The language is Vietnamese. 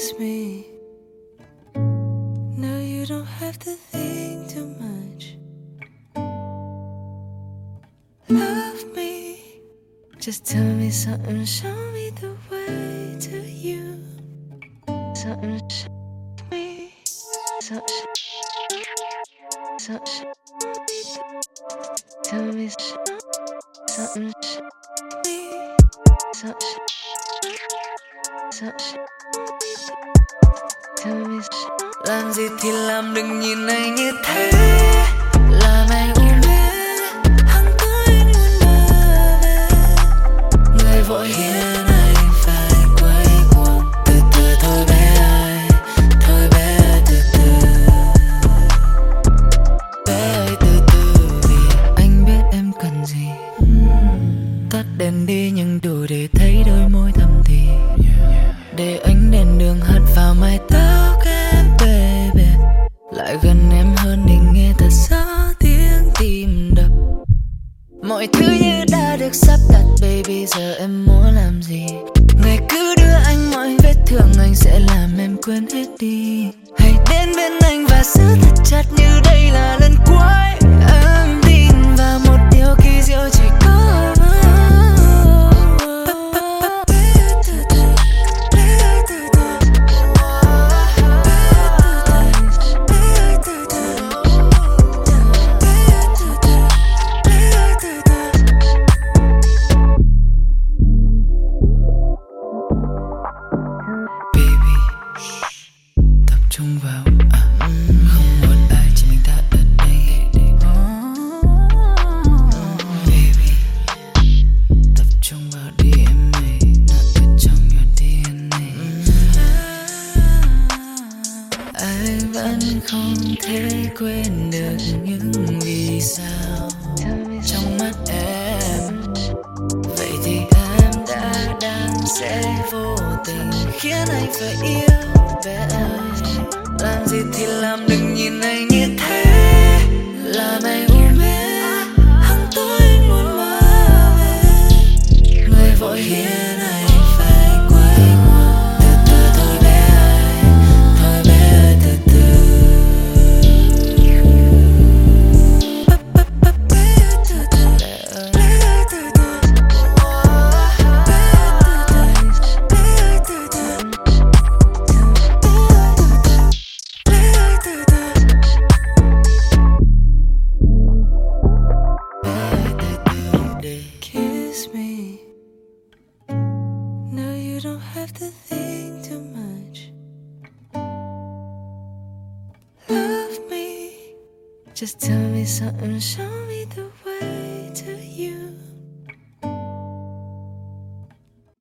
Kiss me. No, you don't have to think too much. Love me. Just tell me something, show me the way to you. Something, show me. Something, something. Tell me something, show me. Something, something. Tell me. Làm gì thì làm, đừng nhìn anh như thế. Làm anh u mê, hằng tối anh luôn mơ về. Người vội khiến anh phải quay cuồng. Từ từ thôi bé ơi, thôi bé ơi từ từ. Bé ơi từ từ, vì anh biết em cần gì. Tắt đèn đi nhưng đủ để thấy đôi môi thầm thì. Để ánh đèn đường hắt vào mái tóc em baby. Lại gần em hơn để nghe thật rõ tiếng tim đập. Mọi thứ như đã được sắp đặt baby, giờ em muốn làm gì? Ngày cứ đưa anh mọi vết thương, anh sẽ làm em quên hết đi. Hãy đến bên anh và giữ thật chặt như đây là lần cuối. Em tin vào một điều kỳ diệu chỉ có vào không muốn ai, chỉ mình ta ở đây. Baby, tập trung vào DNA, nằm ở trong your DNA. Anh vẫn không thể quên được những vì sao trong mắt em. Vậy thì em đã đang sẽ vô tình khiến anh phải yêu bé ơi. Làm gì thì làm, đừng nhìn anh như thế. Làm anh u mê, hằng tối anh luôn mơ về. Người vội khiến anh phải quay cuồng. Từ từ thôi bé ơi, thôi bé ơi từ từ. Kiss me. No, you don't have to think too much. Love me. Just tell me something, show